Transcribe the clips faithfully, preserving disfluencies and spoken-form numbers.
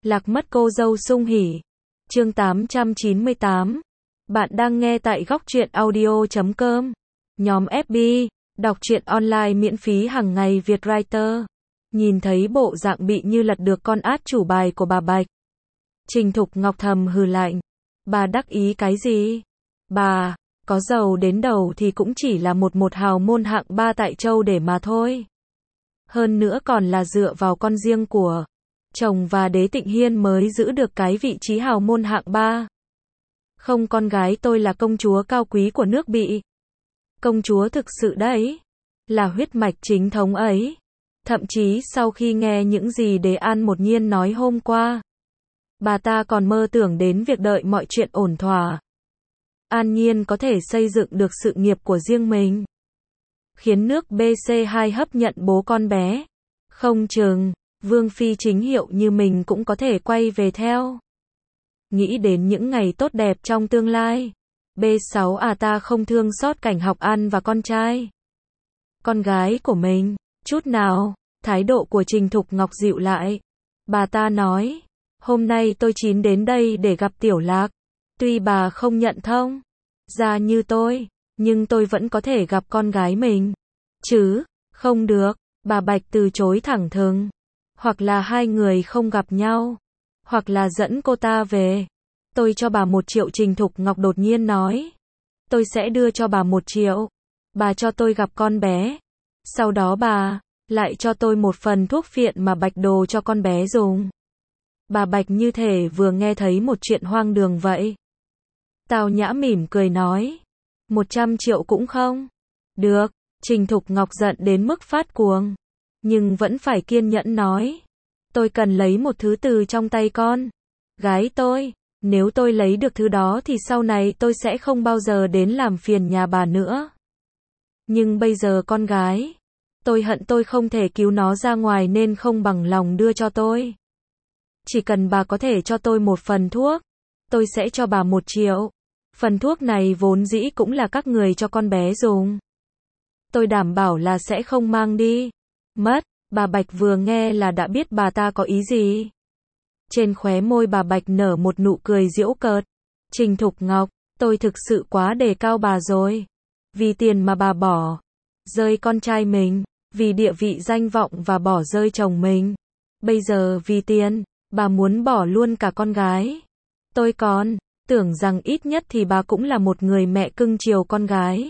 Lạc mất cô dâu sung hỉ. Chương tám trăm chín mươi tám. Bạn đang nghe tại góc truyện audio chấm com. Nhóm ép bê, đọc truyện online miễn phí hàng ngày Việt Writer. Nhìn thấy bộ dạng bị như lật được con át chủ bài của bà Bạch, Trình Thục Ngọc thầm hừ lạnh. Bà đắc ý cái gì? Bà, có giàu đến đầu thì cũng chỉ là một một hào môn hạng ba tại châu để mà thôi. Hơn nữa còn là dựa vào con riêng của chồng và Đế Tịnh Hiên mới giữ được cái vị trí hào môn hạng ba. Không, con gái tôi là công chúa cao quý của nước Bị. Công chúa thực sự đấy. Là huyết mạch chính thống ấy. Thậm chí sau khi nghe những gì Đế An một nhiên nói hôm qua, bà ta còn mơ tưởng đến việc đợi mọi chuyện ổn thỏa, an nhiên có thể xây dựng được sự nghiệp của riêng mình, khiến nước bê xê hai hấp nhận bố con bé. Không chừng Vương Phi chính hiệu như mình cũng có thể quay về theo. Nghĩ đến những ngày tốt đẹp trong tương lai, bê sáu à ta không thương xót cảnh Học An và con trai, con gái của mình chút nào. Thái độ của Trình Thục Ngọc dịu lại. Bà ta nói, hôm nay tôi chín đến đây để gặp Tiểu Lạc. Tuy bà không nhận thông ra như tôi, nhưng tôi vẫn có thể gặp con gái mình. Chứ, không được. Bà Bạch từ chối thẳng thừng. Hoặc là hai người không gặp nhau, hoặc là dẫn cô ta về. Tôi cho bà một triệu, Trình Thục Ngọc đột nhiên nói. Tôi sẽ đưa cho bà một triệu. Bà cho tôi gặp con bé. Sau đó bà lại cho tôi một phần thuốc phiện mà Bạch đồ cho con bé dùng. Bà Bạch như thể vừa nghe thấy một chuyện hoang đường vậy. Tào Nhã mỉm cười nói. Một trăm triệu cũng không? Được. Trình Thục Ngọc giận đến mức phát cuồng, nhưng vẫn phải kiên nhẫn nói. Tôi cần lấy một thứ từ trong tay con gái tôi. Nếu tôi lấy được thứ đó thì sau này tôi sẽ không bao giờ đến làm phiền nhà bà nữa. Nhưng bây giờ con gái tôi hận tôi không thể cứu nó ra ngoài nên không bằng lòng đưa cho tôi. Chỉ cần bà có thể cho tôi một phần thuốc, tôi sẽ cho bà một triệu. Phần thuốc này vốn dĩ cũng là các người cho con bé dùng. Tôi đảm bảo là sẽ không mang đi mất. Bà Bạch vừa nghe là đã biết bà ta có ý gì. Trên khóe môi bà Bạch nở một nụ cười giễu cợt. Trình Thục Ngọc, tôi thực sự quá đề cao bà rồi. Vì tiền mà bà bỏ rơi con trai mình, vì địa vị danh vọng và bỏ rơi chồng mình. Bây giờ vì tiền, bà muốn bỏ luôn cả con gái. Tôi còn tưởng rằng ít nhất thì bà cũng là một người mẹ cưng chiều con gái.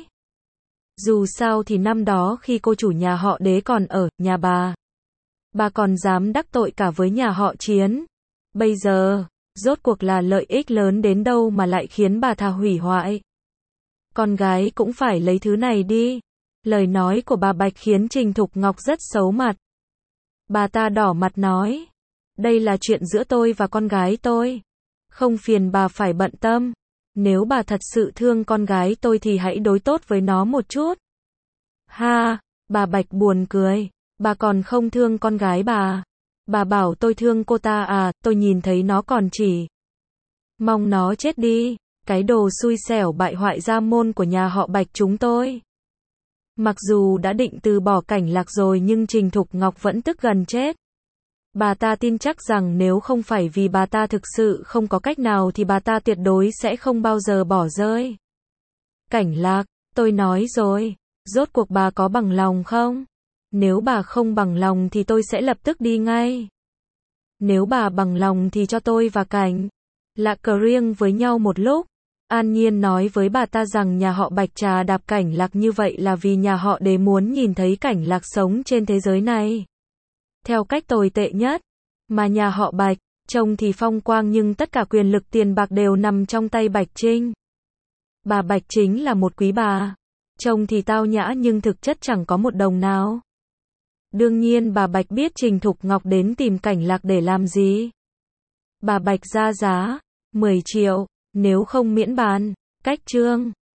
Dù sao thì năm đó khi cô chủ nhà họ Đế còn ở nhà bà, bà còn dám đắc tội cả với nhà họ Chiến. Bây giờ, rốt cuộc là lợi ích lớn đến đâu mà lại khiến bà ta hủy hoại. Con gái cũng phải lấy thứ này đi. Lời nói của bà Bạch khiến Trình Thục Ngọc rất xấu mặt. Bà ta đỏ mặt nói. Đây là chuyện giữa tôi và con gái tôi. Không phiền bà phải bận tâm. Nếu bà thật sự thương con gái tôi thì hãy đối tốt với nó một chút. Ha, bà Bạch buồn cười. Bà còn không thương con gái bà. Bà bảo tôi thương cô ta à, tôi nhìn thấy nó còn chỉ mong nó chết đi. Cái đồ xui xẻo bại hoại gia môn của nhà họ Bạch chúng tôi. Mặc dù đã định từ bỏ Cảnh Lạc rồi nhưng Trình Thục Ngọc vẫn tức gần chết. Bà ta tin chắc rằng nếu không phải vì bà ta thực sự không có cách nào thì bà ta tuyệt đối sẽ không bao giờ bỏ rơi Cảnh Lạc. Tôi nói rồi, rốt cuộc bà có bằng lòng không? Nếu bà không bằng lòng thì tôi sẽ lập tức đi ngay. Nếu bà bằng lòng thì cho tôi và Cảnh Lạc cờ riêng với nhau một lúc. An nhiên nói với bà ta rằng nhà họ Bạch trà đạp Cảnh Lạc như vậy là vì nhà họ Đế muốn nhìn thấy Cảnh Lạc sống trên thế giới này theo cách tồi tệ nhất. Mà nhà họ Bạch, trông thì phong quang nhưng tất cả quyền lực tiền bạc đều nằm trong tay Bạch Trinh. Bà Bạch chính là một quý bà. Trông thì tao nhã nhưng thực chất chẳng có một đồng nào. Đương nhiên bà Bạch biết Trình Thục Ngọc đến tìm Cảnh Lạc để làm gì. Bà Bạch ra giá mười triệu, nếu không miễn bàn. Cách chương